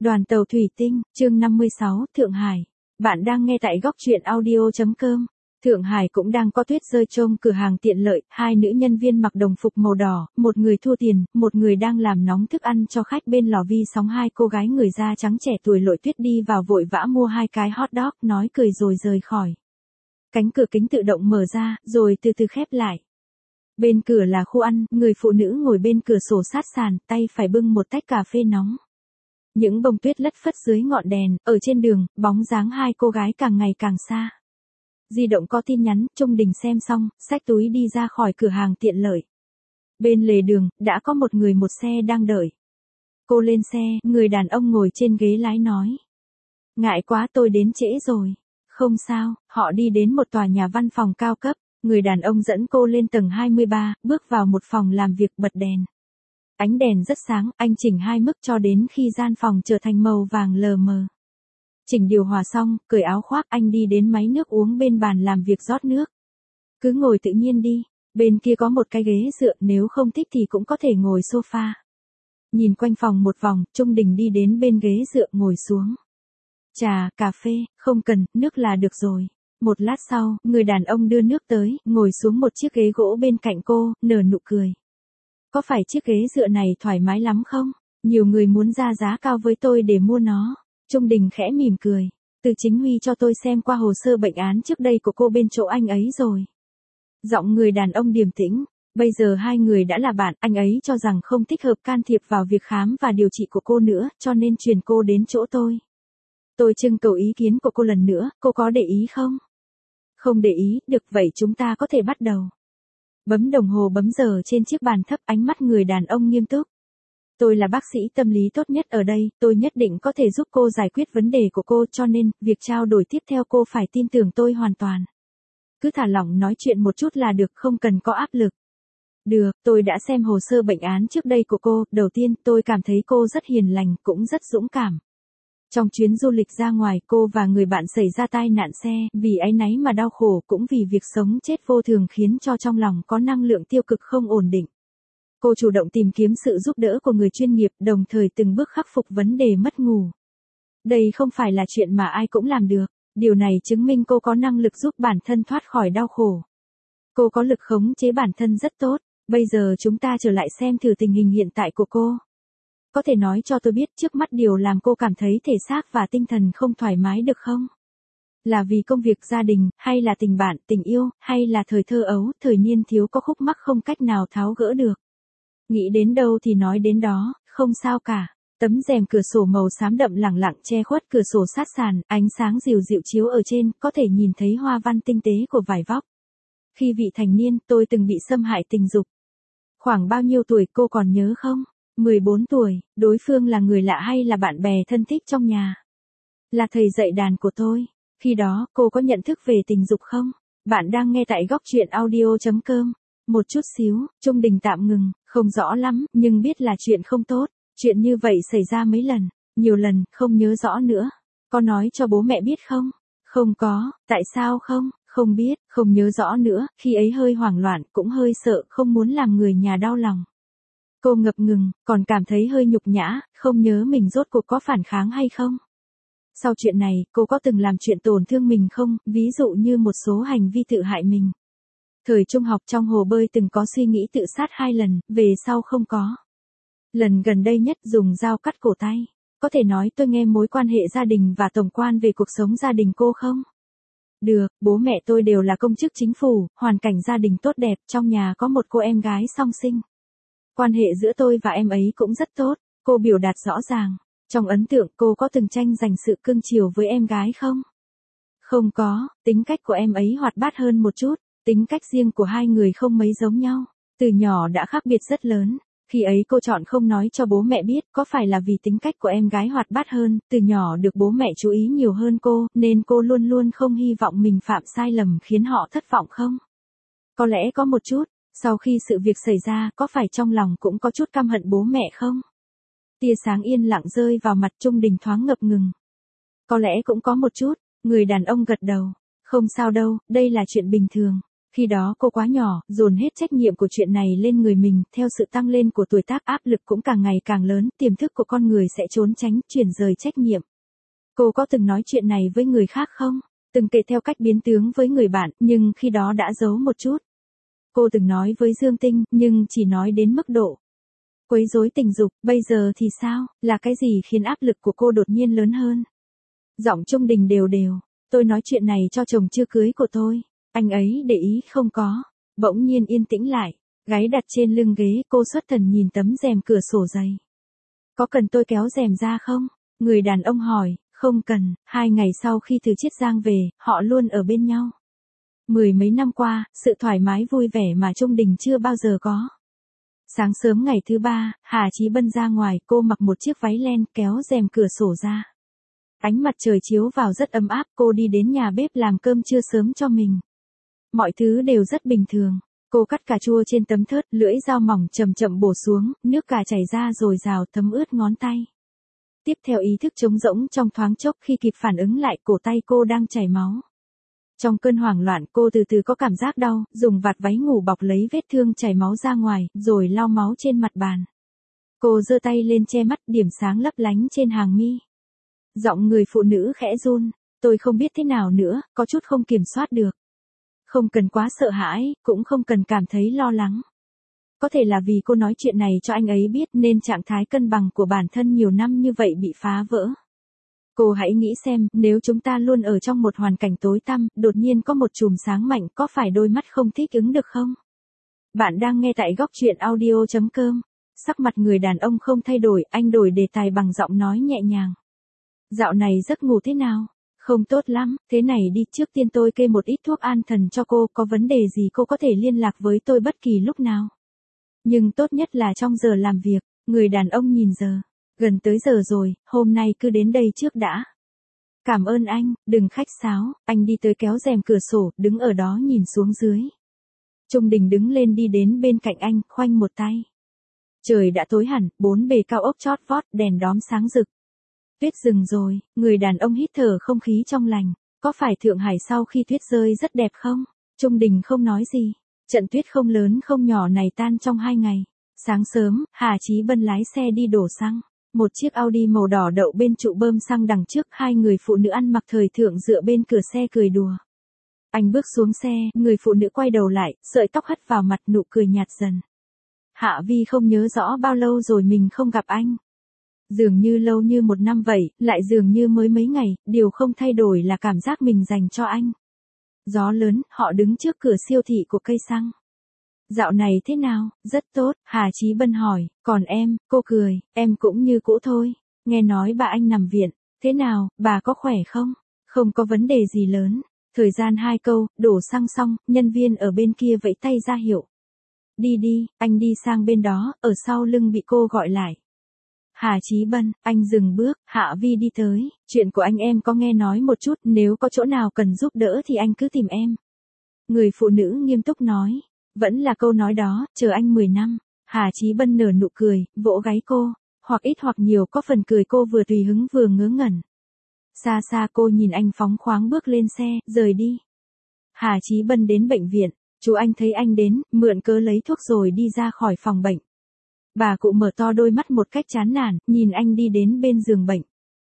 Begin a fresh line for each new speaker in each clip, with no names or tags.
Đoàn tàu thủy tinh, chương 56, Thượng Hải. Bạn đang nghe tại góc truyện audio.com. Thượng Hải cũng đang có tuyết rơi trong cửa hàng tiện lợi, hai nữ nhân viên mặc đồng phục màu đỏ, một người thua tiền, một người đang làm nóng thức ăn cho khách bên lò vi sóng. Hai cô gái người da trắng trẻ tuổi lội tuyết đi vào vội vã mua hai cái hot dog, nói cười rồi rời khỏi. Cánh cửa kính tự động mở ra, rồi từ từ khép lại. Bên cửa là khu ăn, người phụ nữ ngồi bên cửa sổ sát sàn, tay phải bưng một tách cà phê nóng. Những bông tuyết lất phất dưới ngọn đèn, ở trên đường, bóng dáng hai cô gái càng ngày càng xa. Di động có tin nhắn, Trung Đình xem xong, xách túi đi ra khỏi cửa hàng tiện lợi. Bên lề đường, đã có một người một xe đang đợi. Cô lên xe, người đàn ông ngồi trên ghế lái nói. Ngại quá tôi đến trễ rồi. Không sao, họ đi đến một tòa nhà văn phòng cao cấp. Người đàn ông dẫn cô lên tầng 23, bước vào một phòng làm việc bật đèn. Ánh đèn rất sáng, anh chỉnh hai mức cho đến khi gian phòng trở thành màu vàng lờ mờ. Chỉnh điều hòa xong, cởi áo khoác, anh đi đến máy nước uống bên bàn làm việc rót nước. Cứ ngồi tự nhiên đi, bên kia có một cái ghế dựa, nếu không thích thì cũng có thể ngồi sofa. Nhìn quanh phòng một vòng, Trung Đình đi đến bên ghế dựa ngồi xuống. Trà, cà phê, không cần, nước là được rồi. Một lát sau, người đàn ông đưa nước tới, ngồi xuống một chiếc ghế gỗ bên cạnh cô, nở nụ cười. Có phải chiếc ghế dựa này thoải mái lắm không? Nhiều người muốn ra giá cao với tôi để mua nó. Trung Đình khẽ mỉm cười. Từ Chính Huy cho tôi xem qua hồ sơ bệnh án trước đây của cô bên chỗ anh ấy rồi. Giọng người đàn ông điềm tĩnh. Bây giờ hai người đã là bạn, anh ấy cho rằng không thích hợp can thiệp vào việc khám và điều trị của cô nữa, cho nên truyền cô đến chỗ tôi. Tôi trưng cầu ý kiến của cô lần nữa, cô có để ý không? Không để ý, được vậy chúng ta có thể bắt đầu. Bấm đồng hồ bấm giờ trên chiếc bàn thấp, ánh mắt người đàn ông nghiêm túc. Tôi là bác sĩ tâm lý tốt nhất ở đây, tôi nhất định có thể giúp cô giải quyết vấn đề của cô, cho nên, việc trao đổi tiếp theo cô phải tin tưởng tôi hoàn toàn. Cứ thả lỏng nói chuyện một chút là được, không cần có áp lực. Được, tôi đã xem hồ sơ bệnh án trước đây của cô, đầu tiên tôi cảm thấy cô rất hiền lành, cũng rất dũng cảm. Trong chuyến du lịch ra ngoài, cô và người bạn xảy ra tai nạn xe, vì áy náy mà đau khổ, cũng vì việc sống chết vô thường khiến cho trong lòng có năng lượng tiêu cực không ổn định. Cô chủ động tìm kiếm sự giúp đỡ của người chuyên nghiệp, đồng thời từng bước khắc phục vấn đề mất ngủ. Đây không phải là chuyện mà ai cũng làm được, điều này chứng minh cô có năng lực giúp bản thân thoát khỏi đau khổ. Cô có lực khống chế bản thân rất tốt, bây giờ chúng ta trở lại xem thử tình hình hiện tại của cô. Có thể nói cho tôi biết trước mắt điều làm cô cảm thấy thể xác và tinh thần không thoải mái được không? Là vì công việc gia đình, hay là tình bạn, tình yêu, hay là thời thơ ấu, thời niên thiếu có khúc mắc không cách nào tháo gỡ được? Nghĩ đến đâu thì nói đến đó, không sao cả. Tấm rèm cửa sổ màu xám đậm lẳng lặng che khuất cửa sổ sát sàn, ánh sáng dịu dịu chiếu ở trên, có thể nhìn thấy hoa văn tinh tế của vải vóc. Khi vị thành niên, tôi từng bị xâm hại tình dục. Khoảng bao nhiêu tuổi cô còn nhớ không? 14 tuổi, đối phương là người lạ hay là bạn bè thân thích trong nhà? Là thầy dạy đàn của tôi. Khi đó, cô có nhận thức về tình dục không? Bạn đang nghe tại góc truyện audio.com. Một chút xíu, Trung Đình tạm ngừng, không rõ lắm, nhưng biết là chuyện không tốt. Chuyện như vậy xảy ra mấy lần, nhiều lần, không nhớ rõ nữa. Có nói cho bố mẹ biết không? Không có, tại sao không? Không biết, không nhớ rõ nữa, khi ấy hơi hoảng loạn, cũng hơi sợ, không muốn làm người nhà đau lòng. Cô ngập ngừng, còn cảm thấy hơi nhục nhã, không nhớ mình rốt cuộc có phản kháng hay không. Sau chuyện này, cô có từng làm chuyện tổn thương mình không, ví dụ như một số hành vi tự hại mình. Thời trung học trong hồ bơi từng có suy nghĩ tự sát 2 lần, về sau không có. Lần gần đây nhất dùng dao cắt cổ tay. Có thể nói tôi nghe mối quan hệ gia đình và tổng quan về cuộc sống gia đình cô không? Được, bố mẹ tôi đều là công chức chính phủ, hoàn cảnh gia đình tốt đẹp, trong nhà có một cô em gái song sinh. Quan hệ giữa tôi và em ấy cũng rất tốt, cô biểu đạt rõ ràng. Trong ấn tượng cô có từng tranh giành sự cưng chiều với em gái không? Không có, tính cách của em ấy hoạt bát hơn một chút, tính cách riêng của hai người không mấy giống nhau, từ nhỏ đã khác biệt rất lớn. Khi ấy cô chọn không nói cho bố mẹ biết, có phải là vì tính cách của em gái hoạt bát hơn, từ nhỏ được bố mẹ chú ý nhiều hơn cô, nên cô luôn luôn không hy vọng mình phạm sai lầm khiến họ thất vọng không? Có lẽ có một chút. Sau khi sự việc xảy ra, có phải trong lòng cũng có chút căm hận bố mẹ không? Tia sáng yên lặng rơi vào mặt Trung Đình thoáng ngập ngừng. Có lẽ cũng có một chút, người đàn ông gật đầu. Không sao đâu, đây là chuyện bình thường. Khi đó cô quá nhỏ, dồn hết trách nhiệm của chuyện này lên người mình, theo sự tăng lên của tuổi tác áp lực cũng càng ngày càng lớn, tiềm thức của con người sẽ trốn tránh, chuyển rời trách nhiệm. Cô có từng nói chuyện này với người khác không? Từng kể theo cách biến tướng với người bạn, nhưng khi đó đã giấu một chút. Cô từng nói với Dương Tinh, nhưng chỉ nói đến mức độ quấy rối tình dục, bây giờ thì sao, là cái gì khiến áp lực của cô đột nhiên lớn hơn? Giọng Trung Đình đều đều, tôi nói chuyện này cho chồng chưa cưới của tôi, anh ấy để ý không có, bỗng nhiên yên tĩnh lại, gáy đặt trên lưng ghế, cô xuất thần nhìn tấm rèm cửa sổ dày. Có cần tôi kéo rèm ra không? Người đàn ông hỏi, không cần, 2 ngày sau khi từ Chiết Giang về, họ luôn ở bên nhau. 10 mấy năm qua, sự thoải mái vui vẻ mà Trung Đình chưa bao giờ có. Sáng sớm ngày thứ 3, Hà Chí Bân ra ngoài, cô mặc một chiếc váy len, kéo rèm cửa sổ ra. Ánh mặt trời chiếu vào rất ấm áp, cô đi đến nhà bếp làm cơm trưa sớm cho mình. Mọi thứ đều rất bình thường. Cô cắt cà chua trên tấm thớt, lưỡi dao mỏng chậm chậm bổ xuống, nước cà chảy ra dồi dào thấm ướt ngón tay. Tiếp theo ý thức trống rỗng trong thoáng chốc, khi kịp phản ứng lại, cổ tay cô đang chảy máu. Trong cơn hoảng loạn, cô từ từ có cảm giác đau, dùng vạt váy ngủ bọc lấy vết thương chảy máu ra ngoài, rồi lau máu trên mặt bàn. Cô giơ tay lên che mắt, điểm sáng lấp lánh trên hàng mi. Giọng người phụ nữ khẽ run, tôi không biết thế nào nữa, có chút không kiểm soát được. Không cần quá sợ hãi, cũng không cần cảm thấy lo lắng. Có thể là vì cô nói chuyện này cho anh ấy biết nên trạng thái cân bằng của bản thân nhiều năm như vậy bị phá vỡ. Cô hãy nghĩ xem, nếu chúng ta luôn ở trong một hoàn cảnh tối tăm, đột nhiên có một chùm sáng mạnh, có phải đôi mắt không thích ứng được không? Bạn đang nghe tại góc truyện audio.com. Sắc mặt người đàn ông không thay đổi, anh đổi đề tài bằng giọng nói nhẹ nhàng. Dạo này giấc ngủ thế nào? Không tốt lắm, thế này đi, trước tiên tôi kê một ít thuốc an thần cho cô, có vấn đề gì cô có thể liên lạc với tôi bất kỳ lúc nào. Nhưng tốt nhất là trong giờ làm việc. Người đàn ông nhìn giờ. Gần tới giờ rồi, hôm nay cứ đến đây trước đã. Cảm ơn anh, đừng khách sáo, anh đi tới kéo rèm cửa sổ, đứng ở đó nhìn xuống dưới. Trung Đình đứng lên đi đến bên cạnh anh, khoanh một tay. Trời đã tối hẳn, 4 bề cao ốc chót vót, đèn đóm sáng rực. Tuyết dừng rồi, người đàn ông hít thở không khí trong lành. Có phải Thượng Hải sau khi tuyết rơi rất đẹp không? Trung Đình không nói gì. Trận tuyết không lớn không nhỏ này tan trong 2 ngày. Sáng sớm, Hà Chí Bân lái xe đi đổ xăng. Một chiếc Audi màu đỏ đậu bên trụ bơm xăng đằng trước, 2 người phụ nữ ăn mặc thời thượng dựa bên cửa xe cười đùa. Anh bước xuống xe, người phụ nữ quay đầu lại, sợi tóc hất vào mặt, nụ cười nhạt dần. Hạ Vi không nhớ rõ bao lâu rồi mình không gặp anh. Dường như lâu như 1 năm vậy, lại dường như mới mấy ngày, điều không thay đổi là cảm giác mình dành cho anh. Gió lớn, họ đứng trước cửa siêu thị của cây xăng. Dạo này thế nào? Rất tốt, Hà Chí Bân hỏi, còn em, cô cười, em cũng như cũ thôi. Nghe nói bà anh nằm viện, thế nào, bà có khỏe không? Không có vấn đề gì lớn. Thời gian 2 câu, đổ xăng xong, nhân viên ở bên kia vẫy tay ra hiệu. Đi đi, anh đi sang bên đó, ở sau lưng bị cô gọi lại. Hà Chí Bân, anh dừng bước, Hạ Vi đi tới, chuyện của anh em có nghe nói một chút, nếu có chỗ nào cần giúp đỡ thì anh cứ tìm em. Người phụ nữ nghiêm túc nói, vẫn là câu nói đó, chờ anh 10 năm. Hà Chí Bân nở nụ cười, vỗ gáy cô, hoặc ít hoặc nhiều có phần cười cô vừa tùy hứng vừa ngớ ngẩn. Xa xa cô nhìn anh phóng khoáng bước lên xe, rời đi. Hà Chí Bân đến bệnh viện, chú anh thấy anh đến, mượn cớ lấy thuốc rồi đi ra khỏi phòng bệnh. Bà cụ mở to đôi mắt một cách chán nản, nhìn anh đi đến bên giường bệnh.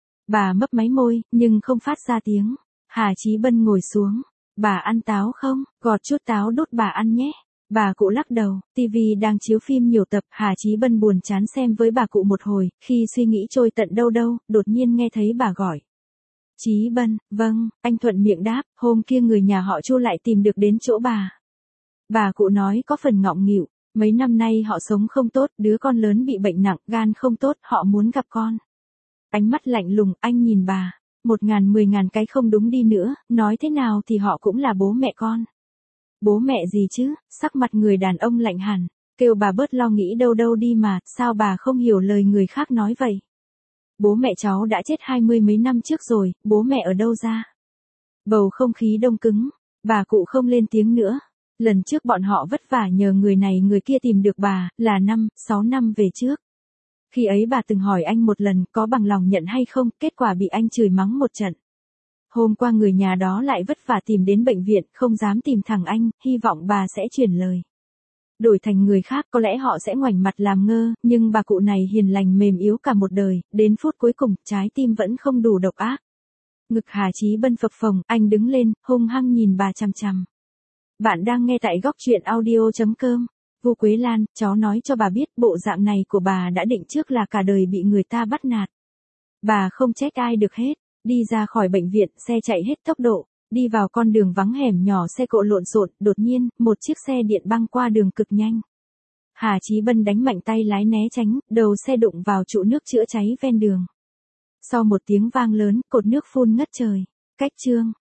Bà mấp máy môi, nhưng không phát ra tiếng. Hà Chí Bân ngồi xuống. Bà ăn táo không? Gọt chút táo đốt bà ăn nhé. Bà cụ lắc đầu, tivi đang chiếu phim nhiều tập, Hà Chí Bân buồn chán xem với bà cụ một hồi, khi suy nghĩ trôi tận đâu đâu, đột nhiên nghe thấy bà gọi. Chí Bân, vâng, anh thuận miệng đáp, hôm kia người nhà họ Chu lại tìm được đến chỗ bà. Bà cụ nói có phần ngọng nghịu, mấy năm nay họ sống không tốt, đứa con lớn bị bệnh nặng, gan không tốt, họ muốn gặp con. Ánh mắt lạnh lùng, anh nhìn bà, 1.000 10.000 cái không đúng đi nữa, nói thế nào thì họ cũng là bố mẹ con. Bố mẹ gì chứ, sắc mặt người đàn ông lạnh hẳn, kêu bà bớt lo nghĩ đâu đâu đi mà, sao bà không hiểu lời người khác nói vậy. Bố mẹ cháu đã chết 20 mấy năm trước rồi, bố mẹ ở đâu ra? Bầu không khí đông cứng, bà cụ không lên tiếng nữa. Lần trước bọn họ vất vả nhờ người này người kia tìm được bà, là 5-6 năm về trước. Khi ấy bà từng hỏi anh một lần có bằng lòng nhận hay không, kết quả bị anh chửi mắng một trận. Hôm qua người nhà đó lại vất vả tìm đến bệnh viện, không dám tìm thẳng anh, hy vọng bà sẽ chuyển lời. Đổi thành người khác có lẽ họ sẽ ngoảnh mặt làm ngơ, nhưng bà cụ này hiền lành mềm yếu cả một đời, đến phút cuối cùng, trái tim vẫn không đủ độc ác. Ngực Hà Chí Bân phập phồng, anh đứng lên, hung hăng nhìn bà chằm chằm. Bạn đang nghe tại góc truyện audio.com. Vu Quế Lan, cháu nói cho bà biết bộ dạng này của bà đã định trước là cả đời bị người ta bắt nạt. Bà không trách ai được hết, đi ra khỏi bệnh viện, xe chạy hết tốc độ, đi vào con đường vắng hẻm nhỏ xe cộ lộn xộn, đột nhiên, một chiếc xe điện băng qua đường cực nhanh. Hà Chí Bân đánh mạnh tay lái né tránh, đầu xe đụng vào trụ nước chữa cháy ven đường. Sau một tiếng vang lớn, cột nước phun ngất trời. Cách chương